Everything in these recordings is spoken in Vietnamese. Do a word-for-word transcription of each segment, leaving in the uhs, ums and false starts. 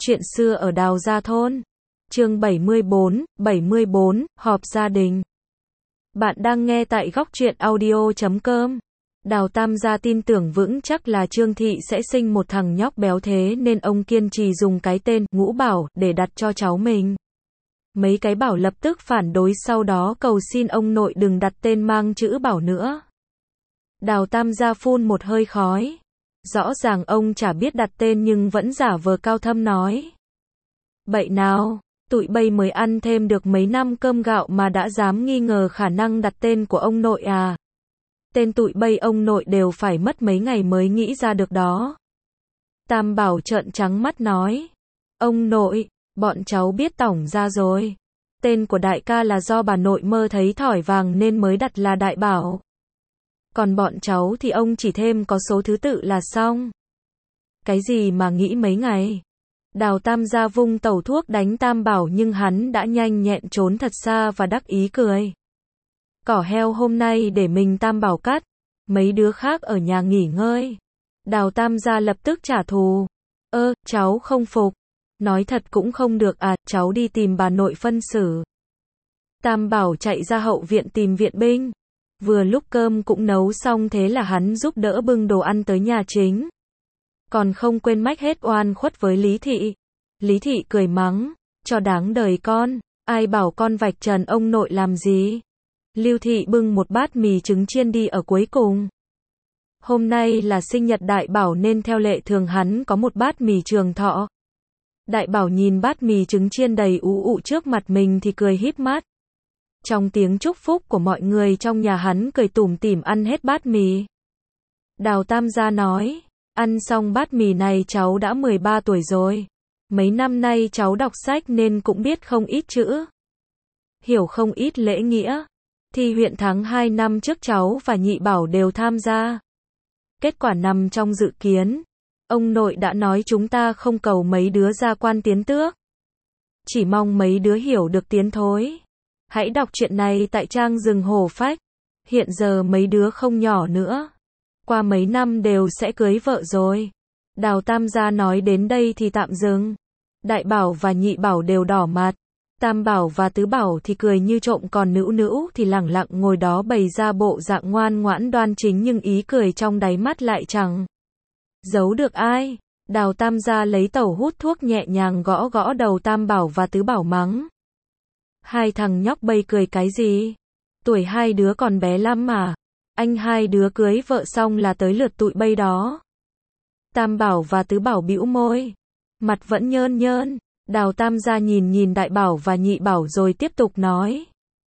Chuyện xưa ở Đào Gia Thôn. Chương bảy mươi bốn, bảy mươi bốn, họp gia đình. Bạn đang nghe tại góc truyện audio chấm com. Đào Tam gia tin tưởng vững chắc là Trương Thị sẽ sinh một thằng nhóc béo, thế nên ông kiên trì dùng cái tên Ngũ Bảo để đặt cho cháu mình. Mấy cái Bảo lập tức phản đối, sau đó cầu xin ông nội đừng đặt tên mang chữ Bảo nữa. Đào Tam gia phun một hơi khói. Rõ ràng ông chả biết đặt tên nhưng vẫn giả vờ cao thâm nói: "Bậy nào, tụi bay mới ăn thêm được mấy năm cơm gạo mà đã dám nghi ngờ khả năng đặt tên của ông nội à? Tên tụi bay ông nội đều phải mất mấy ngày mới nghĩ ra được đó." Tam Bảo trợn trắng mắt nói: "Ông nội, bọn cháu biết tỏng ra rồi. Tên của đại ca là do bà nội mơ thấy thỏi vàng nên mới đặt là Đại Bảo. Còn bọn cháu thì ông chỉ thêm có số thứ tự là xong." "Cái gì mà nghĩ mấy ngày?" Đào Tam gia vung tẩu thuốc đánh Tam Bảo nhưng hắn đã nhanh nhẹn trốn thật xa và đắc ý cười: "Cỏ heo hôm nay để mình Tam Bảo cắt, mấy đứa khác ở nhà nghỉ ngơi." Đào Tam gia lập tức trả thù: "Ơ, cháu không phục. Nói thật cũng không được à, cháu đi tìm bà nội phân xử." Tam Bảo chạy ra hậu viện tìm viện binh. Vừa lúc cơm cũng nấu xong, thế là hắn giúp đỡ bưng đồ ăn tới nhà chính. Còn không quên mách hết oan khuất với Lý Thị. Lý Thị cười mắng: "Cho đáng đời con, ai bảo con vạch trần ông nội làm gì." Lưu Thị bưng một bát mì trứng chiên đi ở cuối cùng. Hôm nay là sinh nhật Đại Bảo nên theo lệ thường hắn có một bát mì trường thọ. Đại Bảo nhìn bát mì trứng chiên đầy ú ụ trước mặt mình thì cười híp mắt. Trong tiếng chúc phúc của mọi người trong nhà, hắn cười tủm tỉm ăn hết bát mì. Đào Tam gia nói: "Ăn xong bát mì này cháu đã mười ba tuổi rồi. Mấy năm nay cháu đọc sách nên cũng biết không ít chữ, hiểu không ít lễ nghĩa. Thi huyện tháng hai năm trước cháu và Nhị Bảo đều tham gia. Kết quả nằm trong dự kiến. Ông nội đã nói chúng ta không cầu mấy đứa ra quan tiến tước, chỉ mong mấy đứa hiểu được tiến thối. Hãy đọc chuyện này tại trang Rừng Hổ Phách. Hiện giờ mấy đứa không nhỏ nữa, qua mấy năm đều sẽ cưới vợ rồi." Đào Tam gia nói đến đây thì tạm dừng. Đại Bảo và Nhị Bảo đều đỏ mặt. Tam Bảo và Tứ Bảo thì cười như trộm, còn Nữu Nữu thì lẳng lặng ngồi đó bày ra bộ dạng ngoan ngoãn đoan chính, nhưng ý cười trong đáy mắt lại chẳng giấu được ai. Đào Tam gia lấy tẩu hút thuốc nhẹ nhàng gõ gõ đầu Tam Bảo và Tứ Bảo mắng: "Hai thằng nhóc bây cười cái gì? Tuổi hai đứa còn bé lắm mà. Anh hai đứa cưới vợ xong là tới lượt tụi bây đó." Tam Bảo và Tứ Bảo bĩu môi, mặt vẫn nhơn nhơn. Đào Tam gia nhìn nhìn Đại Bảo và Nhị Bảo rồi tiếp tục nói: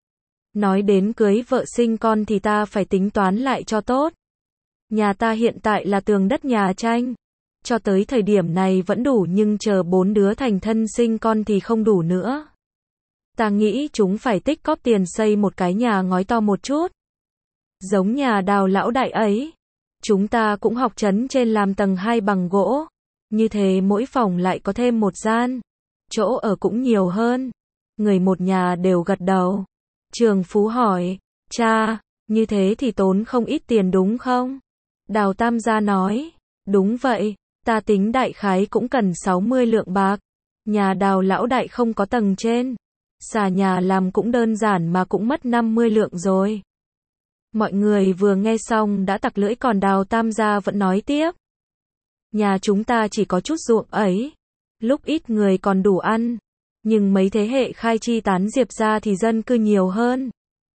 "Nói đến cưới vợ sinh con thì ta phải tính toán lại cho tốt. Nhà ta hiện tại là tường đất nhà tranh. Cho tới thời điểm này vẫn đủ, nhưng chờ bốn đứa thành thân sinh con thì không đủ nữa. Ta nghĩ chúng phải tích cóp tiền xây một cái nhà ngói to một chút, giống nhà Đào lão đại ấy. Chúng ta cũng học trấn trên làm tầng hai bằng gỗ. Như thế mỗi phòng lại có thêm một gian, chỗ ở cũng nhiều hơn." Người một nhà đều gật đầu. Trường Phú hỏi: "Cha, như thế thì tốn không ít tiền đúng không?" Đào Tam gia nói: "Đúng vậy, ta tính đại khái cũng cần sáu mươi lượng bạc. Nhà Đào lão đại không có tầng trên, xà nhà làm cũng đơn giản mà cũng mất năm mươi lượng rồi." Mọi người vừa nghe xong đã tặc lưỡi, còn Đào Tam gia vẫn nói tiếp: "Nhà chúng ta chỉ có chút ruộng ấy, lúc ít người còn đủ ăn, nhưng mấy thế hệ khai chi tán diệp ra thì dân cư nhiều hơn,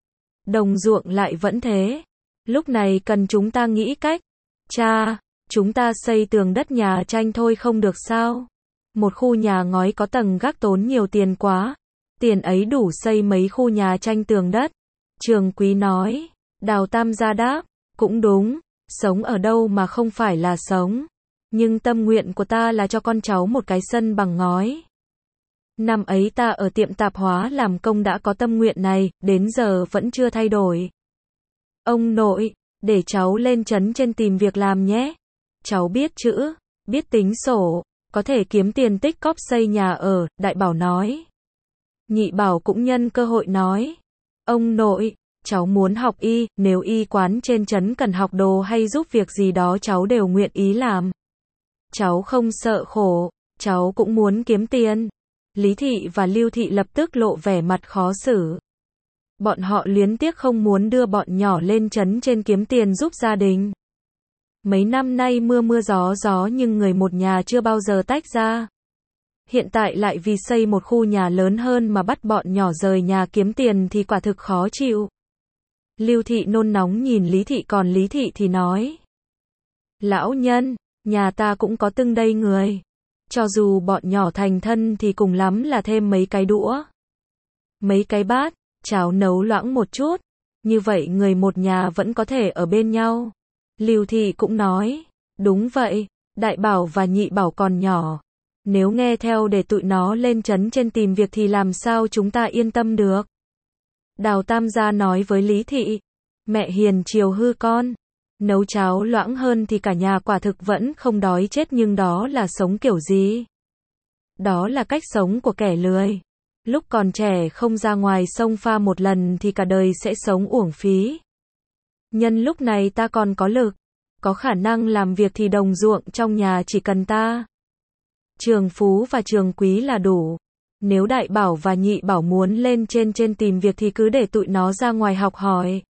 đồng ruộng lại vẫn thế. Lúc này cần chúng ta nghĩ cách. Cha, chúng ta xây tường đất nhà tranh thôi không được sao? Một khu nhà ngói có tầng gác tốn nhiều tiền quá. Tiền ấy đủ xây mấy khu nhà tranh tường đất." Trường Quý nói. Đào Tam gia đáp: "Cũng đúng, sống ở đâu mà không phải là sống. Nhưng tâm nguyện của ta là cho con cháu một cái sân bằng ngói. Năm ấy ta ở tiệm tạp hóa làm công đã có tâm nguyện này, đến giờ vẫn chưa thay đổi. Ông nội, để cháu lên trấn trên tìm việc làm nhé. Cháu biết chữ, biết tính sổ, có thể kiếm tiền tích cóp xây nhà ở." Đại Bảo nói. Nhị Bảo cũng nhân cơ hội nói: "Ông nội, cháu muốn học y, nếu y quán trên trấn cần học đồ hay giúp việc gì đó cháu đều nguyện ý làm. Cháu không sợ khổ." cháu cũng muốn kiếm tiền. Lý Thị và Lưu Thị lập tức lộ vẻ mặt khó xử. Bọn họ luyến tiếc không muốn đưa bọn nhỏ lên trấn trên kiếm tiền giúp gia đình. Mấy năm nay mưa mưa gió gió nhưng người một nhà chưa bao giờ tách ra. Hiện tại lại vì xây một khu nhà lớn hơn mà bắt bọn nhỏ rời nhà kiếm tiền thì quả thực khó chịu. Lưu Thị nôn nóng nhìn Lý Thị, còn Lý Thị thì nói: Lão nhân, nhà ta cũng có từng đây người. Cho dù bọn nhỏ thành thân thì cùng lắm là thêm mấy cái đũa, mấy cái bát, cháo nấu loãng một chút. Như vậy người một nhà vẫn có thể ở bên nhau. Lưu Thị cũng nói: Đúng vậy, Đại Bảo và Nhị Bảo còn nhỏ. Nếu nghe theo để tụi nó lên trấn trên tìm việc thì làm sao chúng ta yên tâm được. Đào Tam gia nói với Lý Thị: Mẹ hiền chiều hư con. Nấu cháo loãng hơn thì cả nhà quả thực vẫn không đói chết, nhưng đó là sống kiểu gì? Đó là cách sống của kẻ lười. Lúc còn trẻ không ra ngoài sông pha một lần thì cả đời sẽ sống uổng phí. Nhân lúc này ta còn có lực, có khả năng làm việc thì đồng ruộng trong nhà chỉ cần ta, Trường Phú và Trường Quý là đủ. Nếu Đại Bảo và Nhị Bảo muốn lên trên trên tìm việc thì cứ để tụi nó ra ngoài học hỏi.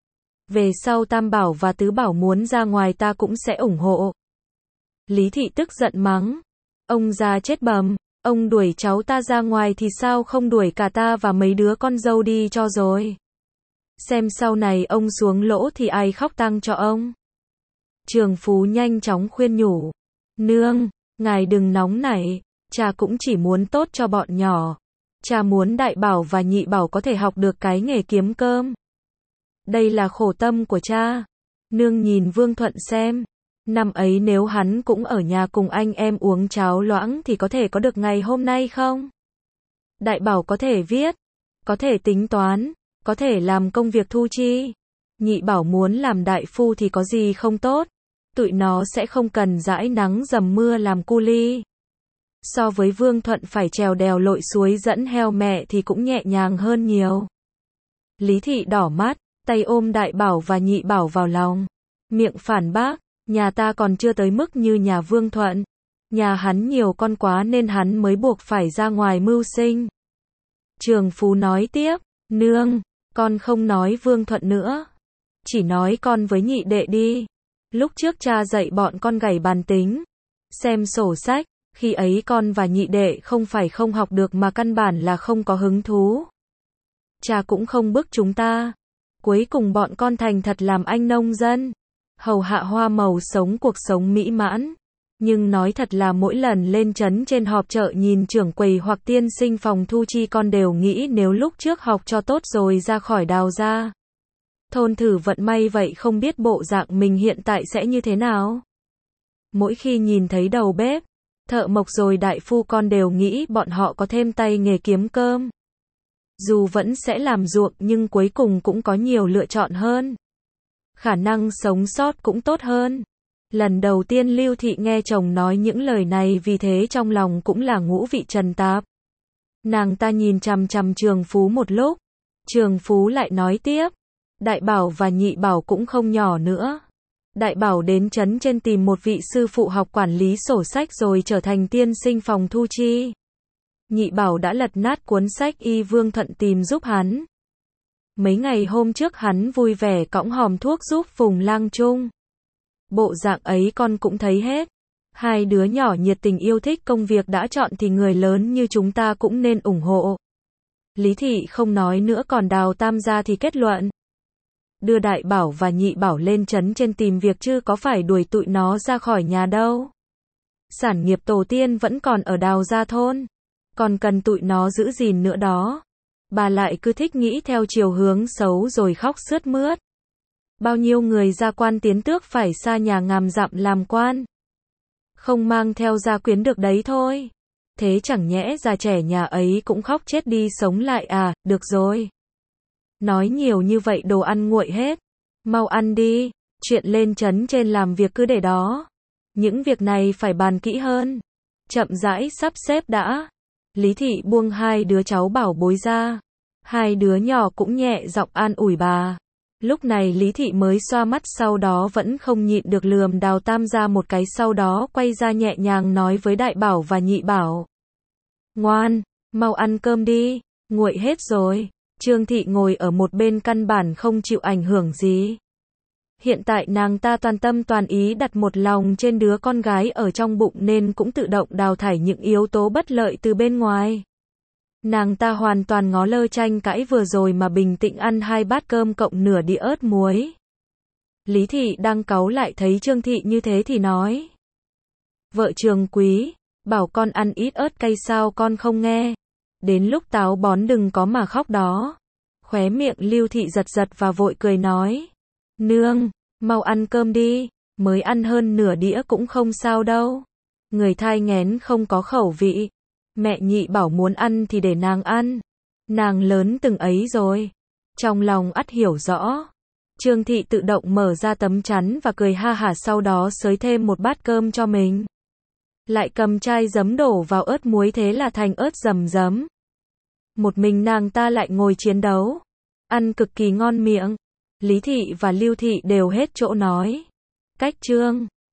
Về sau Tam Bảo và Tứ Bảo muốn ra ngoài ta cũng sẽ ủng hộ. Lý Thị tức giận mắng: Ông già chết bầm, ông đuổi cháu ta ra ngoài thì sao không đuổi cả ta và mấy đứa con dâu đi cho rồi. Xem sau này ông xuống lỗ thì ai khóc tang cho ông. Trường Phú nhanh chóng khuyên nhủ: Nương, ngài đừng nóng nảy, cha cũng chỉ muốn tốt cho bọn nhỏ. Cha muốn Đại Bảo và Nhị Bảo có thể học được cái nghề kiếm cơm. Đây là khổ tâm của cha. Nương nhìn Vương Thuận xem, năm ấy nếu hắn cũng ở nhà cùng anh em uống cháo loãng thì có thể có được ngày hôm nay không? Đại Bảo có thể viết, có thể tính toán, có thể làm công việc thu chi. Nhị Bảo muốn làm đại phu thì có gì không tốt. Tụi nó sẽ không cần dãi nắng dầm mưa làm cu li. So với Vương Thuận phải trèo đèo lội suối dẫn heo mẹ thì cũng nhẹ nhàng hơn nhiều. Lý Thị đỏ mắt, tay ôm Đại Bảo và Nhị Bảo vào lòng, miệng phản bác: Nhà ta còn chưa tới mức như nhà Vương Thuận. Nhà hắn nhiều con quá nên hắn mới buộc phải ra ngoài mưu sinh. Trường Phú nói tiếp: Nương, con không nói Vương Thuận nữa, chỉ nói con với nhị đệ đi. Lúc trước cha dạy bọn con gảy bàn tính, xem sổ sách, khi ấy con và nhị đệ không phải không học được mà căn bản là không có hứng thú. Cha cũng không bức chúng ta. Cuối cùng bọn con thành thật làm anh nông dân, hầu hạ hoa màu, sống cuộc sống mỹ mãn. Nhưng nói thật là mỗi lần lên trấn trên họp chợ nhìn trưởng quầy hoặc tiên sinh phòng thu chi con đều nghĩ nếu lúc trước học cho tốt rồi ra khỏi Đào gia thôn thử vận may vậy không biết bộ dạng mình hiện tại sẽ như thế nào. Mỗi khi nhìn thấy đầu bếp, thợ mộc rồi đại phu con đều nghĩ bọn họ có thêm tay nghề kiếm cơm. Dù vẫn sẽ làm ruộng nhưng cuối cùng cũng có nhiều lựa chọn hơn. Khả năng sống sót cũng tốt hơn. Lần đầu tiên Lưu Thị nghe chồng nói những lời này, vì thế trong lòng cũng là ngũ vị trần tạp. Nàng ta nhìn chằm chằm Trường Phú một lúc. Trường Phú lại nói tiếp: Đại Bảo và Nhị Bảo cũng không nhỏ nữa. Đại Bảo đến trấn trên tìm một vị sư phụ học quản lý sổ sách rồi trở thành tiên sinh phòng thu chi. Nhị Bảo đã lật nát cuốn sách y Vương Thuận tìm giúp hắn. Mấy ngày hôm trước hắn vui vẻ cõng hòm thuốc giúp Phùng Lang Trung. Bộ dạng ấy con cũng thấy hết. Hai đứa nhỏ nhiệt tình yêu thích công việc đã chọn thì người lớn như chúng ta cũng nên ủng hộ. Lý Thị không nói nữa, còn Đào Tam gia thì kết luận: đưa Đại Bảo và Nhị Bảo lên trấn trên tìm việc chứ có phải đuổi tụi nó ra khỏi nhà đâu. Sản nghiệp tổ tiên vẫn còn ở Đào gia thôn, còn cần tụi nó giữ gìn nữa đó. Bà lại cứ thích nghĩ theo chiều hướng xấu rồi khóc sướt mướt. Bao nhiêu người gia quan tiến tước phải xa nhà ngàn dặm làm quan, không mang theo gia quyến được đấy thôi. Thế chẳng nhẽ già trẻ nhà ấy cũng khóc chết đi sống lại à? Được rồi, nói nhiều như vậy đồ ăn nguội hết, mau ăn đi. Chuyện lên trấn trên làm việc cứ để đó, những việc này phải bàn kỹ hơn, chậm rãi sắp xếp đã. Lý Thị buông hai đứa cháu bảo bối ra, hai đứa nhỏ cũng nhẹ giọng an ủi bà. Lúc này Lý Thị mới xoa mắt, sau đó vẫn không nhịn được lườm Đào Tam ra một cái, sau đó quay ra nhẹ nhàng nói với Đại Bảo và Nhị Bảo. Ngoan, mau ăn cơm đi, nguội hết rồi. Trương Thị ngồi ở một bên căn bản không chịu ảnh hưởng gì. Hiện tại nàng ta toàn tâm toàn ý đặt một lòng trên đứa con gái ở trong bụng nên cũng tự động đào thải những yếu tố bất lợi từ bên ngoài. Nàng ta hoàn toàn ngó lơ tranh cãi vừa rồi mà bình tĩnh ăn hai bát cơm cộng nửa đĩa ớt muối. Lý Thị đang cáu lại thấy Trương Thị như thế thì nói. Vợ Trường Quý, bảo con ăn ít ớt cay sao con không nghe. Đến lúc táo bón đừng có mà khóc đó. Khóe miệng Lưu Thị giật giật và vội cười nói. Nương, mau ăn cơm đi, mới ăn hơn nửa đĩa cũng không sao đâu. Người thai nghén không có khẩu vị. Mẹ Nhị bảo muốn ăn thì để nàng ăn. Nàng lớn từng ấy rồi. Trong lòng ắt hiểu rõ. Trương Thị tự động mở ra tấm chắn và cười ha hả, sau đó xới thêm một bát cơm cho mình. Lại cầm chai giấm đổ vào ớt muối, thế là thành ớt dầm giấm. Một mình nàng ta lại ngồi chiến đấu. Ăn cực kỳ ngon miệng. Lý Thị và Lưu Thị đều hết chỗ nói. Cách chương